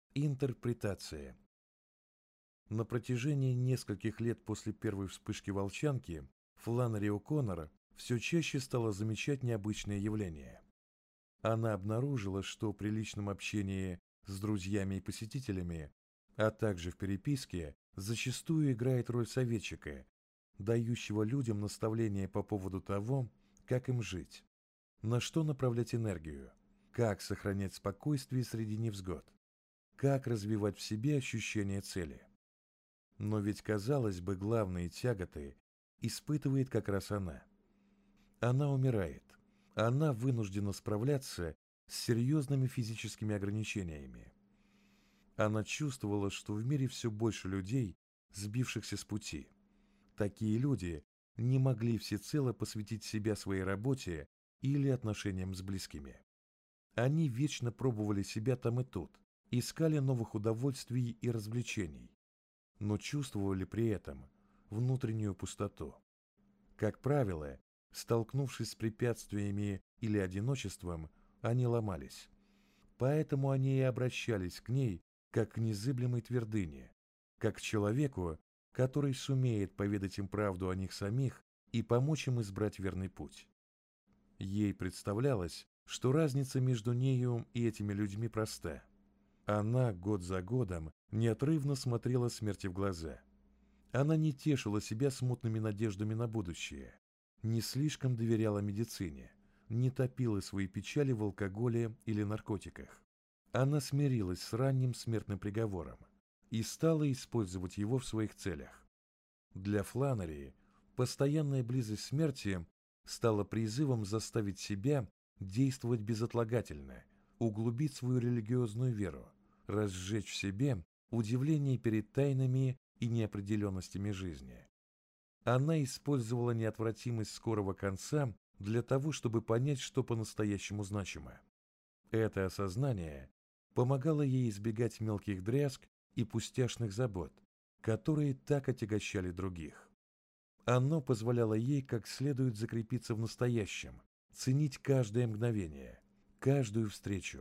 Интерпретация. На протяжении нескольких лет после первой вспышки волчанки Фланнери О'Коннор все чаще стала замечать необычные явления. Она обнаружила, что при личном общении с друзьями и посетителями, а также в переписке, зачастую играет роль советчика, дающего людям наставления по поводу того, как им жить, на что направлять энергию, как сохранять спокойствие среди невзгод, как развивать в себе ощущение цели. Но ведь, казалось бы, главные тяготы испытывает как раз она. Она умирает. Она вынуждена справляться с серьезными физическими ограничениями. Она чувствовала, что в мире все больше людей, сбившихся с пути. Такие люди не могли всецело посвятить себя своей работе или отношениям с близкими. Они вечно пробовали себя там и тут, искали новых удовольствий и развлечений, но чувствовали при этом внутреннюю пустоту. Как правило, столкнувшись с препятствиями или одиночеством, они ломались. Поэтому они и обращались к ней как к незыблемой твердыне, как к человеку, который сумеет поведать им правду о них самих и помочь им избрать верный путь. Ей представлялось, что разница между нею и этими людьми проста. Она год за годом неотрывно смотрела смерти в глаза. Она не тешила себя смутными надеждами на будущее, не слишком доверяла медицине, не топила свои печали в алкоголе или наркотиках. Она смирилась с ранним смертным приговором и стала использовать его в своих целях. Для Фланнери постоянная близость смерти стала призывом заставить себя действовать безотлагательно, углубить свою религиозную веру, разжечь в себе удивление перед тайнами и неопределенностями жизни. Она использовала неотвратимость скорого конца для того, чтобы понять, что по-настоящему значимо. Это осознание помогало ей избегать мелких дрязг и пустяшных забот, которые так отягощали других. Оно позволяло ей как следует закрепиться в настоящем, ценить каждое мгновение, каждую встречу.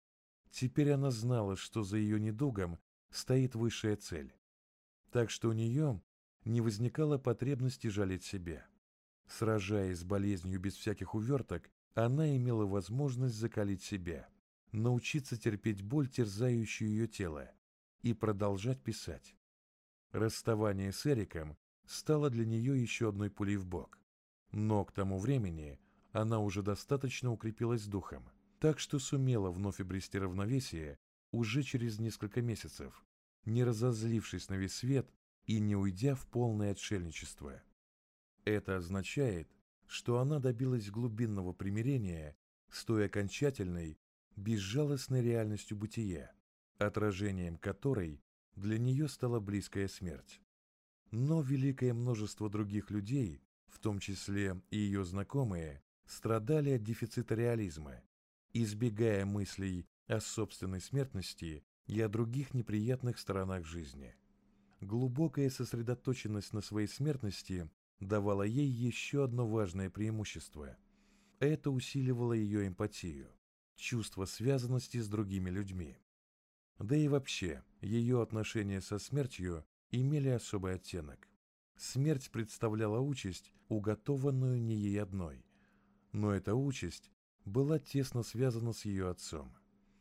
Теперь она знала, что за ее недугом стоит высшая цель, так что у нее не возникало потребности жалеть себя. Сражаясь с болезнью без всяких уверток, она имела возможность закалить себя, научиться терпеть боль, терзающую ее тело, и продолжать писать. Расставание с Эриком стало для нее еще одной пулей в бок. Но к тому времени она уже достаточно укрепилась духом, так что сумела вновь обрести равновесие уже через несколько месяцев, не разозлившись на весь свет и не уйдя в полное отшельничество. Это означает, что она добилась глубинного примирения с той окончательной, безжалостной реальностью бытия, отражением которой для нее стала близкая смерть. Но великое множество других людей, в том числе и ее знакомые, страдали от дефицита реализма, избегая мыслей о собственной смертности и о других неприятных сторонах жизни. Глубокая сосредоточенность на своей смертности давала ей еще одно важное преимущество. Это усиливало ее эмпатию, чувство связанности с другими людьми. Да и вообще, ее отношения со смертью имели особый оттенок. Смерть представляла участь, уготованную не ей одной, но эта участь была тесно связана с ее отцом.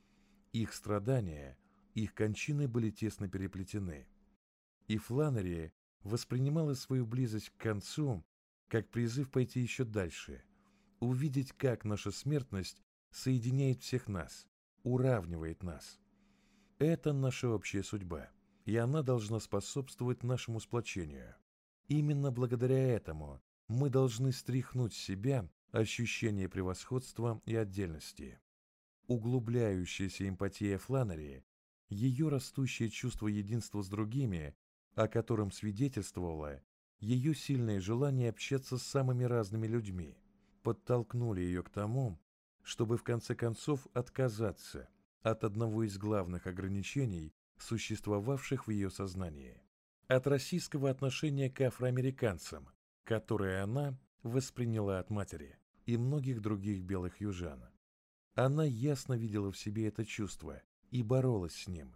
Их страдания, их кончины были тесно переплетены. И Фланнери воспринимала свою близость к концу как призыв пойти еще дальше, увидеть, как наша смертность соединяет всех нас, уравнивает нас. Это наша общая судьба, и она должна способствовать нашему сплочению. Именно благодаря этому мы должны стряхнуть с себя ощущение превосходства и отдельности. Углубляющаяся эмпатия Фланнери, ее растущее чувство единства с другими, о котором свидетельствовало ее сильное желание общаться с самыми разными людьми, подтолкнули ее к тому, чтобы в конце концов отказаться от одного из главных ограничений, существовавших в ее сознании, от российского отношения к афроамериканцам, которое она восприняла от матери и многих других белых южан. Она ясно видела в себе это чувство и боролась с ним,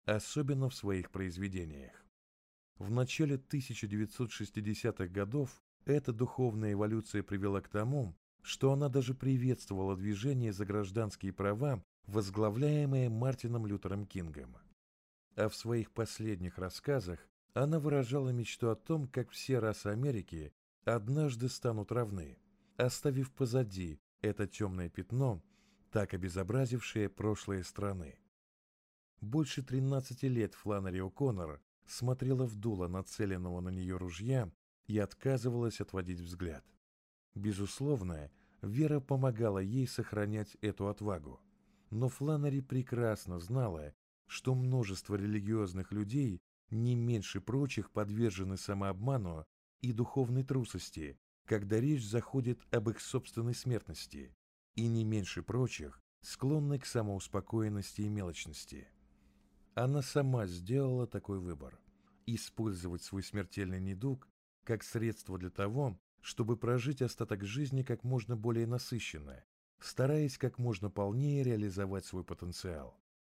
особенно в своих произведениях. В начале 1960-х годов эта духовная эволюция привела к тому, что она даже приветствовала движение за гражданские права, возглавляемое Мартином Лютером Кингом. А в своих последних рассказах она выражала мечту о том, как все расы Америки однажды станут равны, оставив позади это темное пятно, так обезобразившее прошлое страны. Больше 13 лет Фланнери О'Коннор смотрела в дуло нацеленного на нее ружья и отказывалась отводить взгляд. Безусловно, вера помогала ей сохранять эту отвагу. Но Фланнери прекрасно знала, что множество религиозных людей не меньше прочих подвержены самообману и духовной трусости, когда речь заходит об их собственной смертности, и не меньше прочих склонны к самоуспокоенности и мелочности. Она сама сделала такой выбор – использовать свой смертельный недуг как средство для того, чтобы прожить остаток жизни как можно более насыщенно, стараясь как можно полнее реализовать свой потенциал.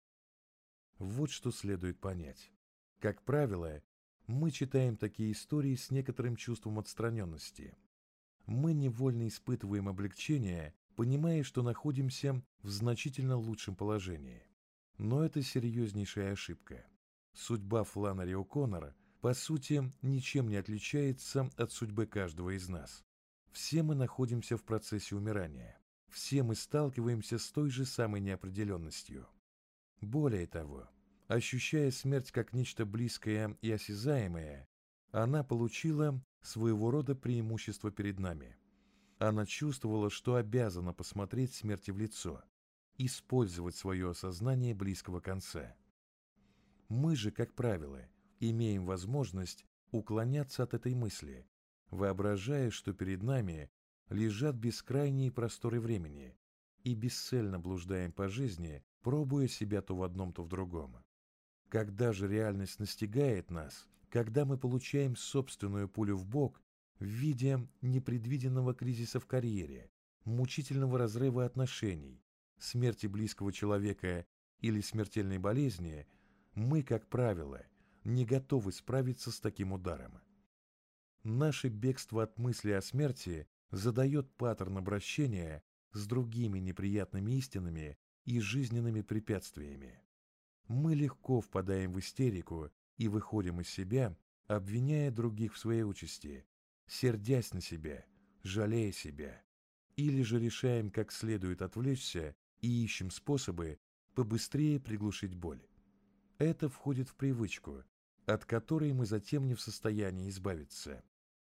Вот что следует понять. Как правило, мы читаем такие истории с некоторым чувством отстраненности. Мы невольно испытываем облегчение, понимая, что находимся в значительно лучшем положении. Но это серьезнейшая ошибка. Судьба Фланнери О'Коннор, по сути, ничем не отличается от судьбы каждого из нас. Все мы находимся в процессе умирания. Все мы сталкиваемся с той же самой неопределенностью. Более того, ощущая смерть как нечто близкое и осязаемое, она получила своего рода преимущество перед нами. Она чувствовала, что обязана посмотреть смерти в лицо, использовать свое осознание близкого конца. Мы же, как правило, имеем возможность уклоняться от этой мысли, воображая, что перед нами лежат бескрайние просторы времени, и бесцельно блуждаем по жизни, пробуя себя то в одном, то в другом. Когда же реальность настигает нас, когда мы получаем собственную пулю в бок в виде непредвиденного кризиса в карьере, мучительного разрыва отношений, смерти близкого человека или смертельной болезни, мы, как правило, не готовы справиться с таким ударом. Наше бегство от мысли о смерти задает паттерн обращения с другими неприятными истинами и жизненными препятствиями. Мы легко впадаем в истерику и выходим из себя, обвиняя других в своей участи, сердясь на себя, жалея себя, или же решаем как следует отвлечься и ищем способы побыстрее приглушить боль. Это входит в привычку, от которой мы затем не в состоянии избавиться.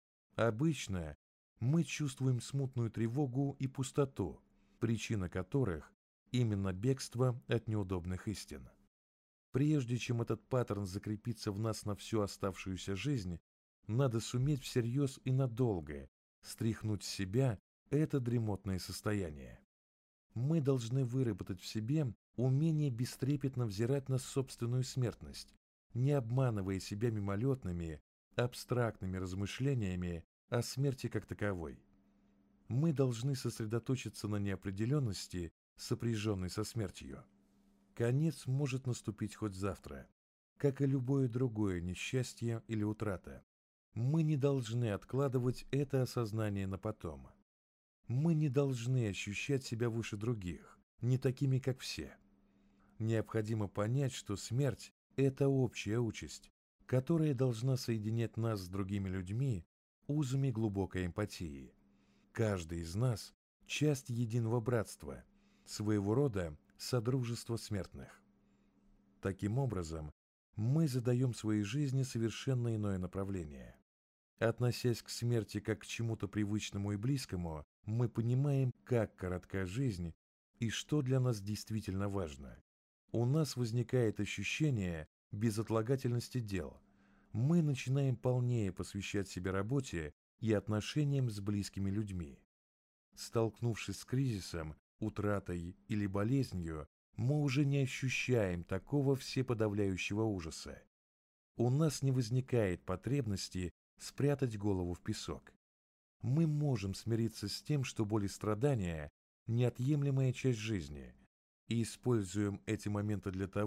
Обычно мы чувствуем смутную тревогу и пустоту, причина которых именно бегство от неудобных истин. Прежде чем этот паттерн закрепится в нас на всю оставшуюся жизнь, надо суметь всерьез и надолго стряхнуть с себя это дремотное состояние. Мы должны выработать в себе умение бестрепетно взирать на собственную смертность, не обманывая себя мимолетными, абстрактными размышлениями о смерти как таковой. Мы должны сосредоточиться на неопределенности, сопряженной со смертью. Конец может наступить хоть завтра, как и любое другое несчастье или утрата. Мы не должны откладывать это осознание на потом. Мы не должны ощущать себя выше других, не такими, как все. Необходимо понять, что смерть – это общая участь, которая должна соединять нас с другими людьми узами глубокой эмпатии. Каждый из нас – часть единого братства, своего рода содружества смертных. Таким образом, мы задаем своей жизни совершенно иное направление. Относясь к смерти как к чему-то привычному и близкому, мы понимаем, как коротка жизнь и что для нас действительно важно. У нас возникает ощущение безотлагательности дел. Мы начинаем полнее посвящать себя работе и отношениям с близкими людьми. Столкнувшись с кризисом, утратой или болезнью, мы уже не ощущаем такого всеподавляющего ужаса. У нас не возникает потребности спрятать голову в песок. Мы можем смириться с тем, что боль и страдания – неотъемлемая часть жизни, и используем эти моменты для того,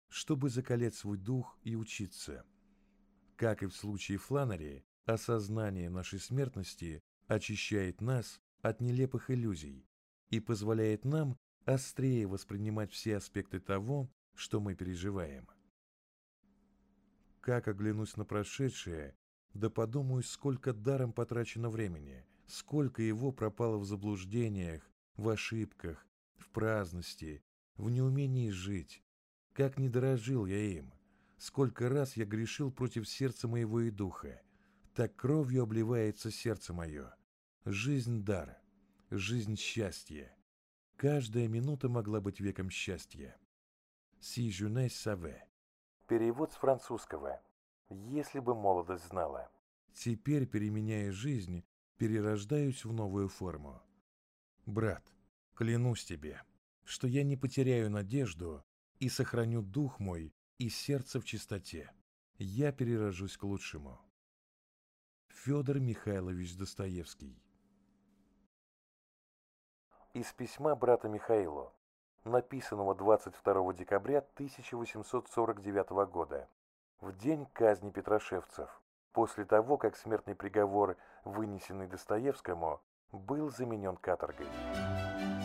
чтобы закалять свой дух и учиться. Как и в случае Фланнери, осознание нашей смертности очищает нас от нелепых иллюзий и позволяет нам острее воспринимать все аспекты того, что мы переживаем. Как оглянусь на прошедшее, да подумаю, сколько даром потрачено времени, сколько его пропало в заблуждениях, в ошибках, в праздности, в неумении жить, как не дорожил я им, сколько раз я грешил против сердца моего и духа, так кровью обливается сердце мое. Жизнь дар, жизнь счастье. Каждая минута могла быть веком счастья. Si jeunesse savait. Перевод с французского. Если бы молодость знала. Теперь, переменяя жизнь, перерождаюсь в новую форму. Брат, клянусь тебе, что я не потеряю надежду и сохраню дух мой и сердце в чистоте. Я перерожусь к лучшему. Федор Михайлович Достоевский. Из письма брата Михаилу, написанного 22 декабря 1849 года, в день казни петрошевцев, после того, как смертный приговор, вынесенный Достоевскому, был заменен каторгой.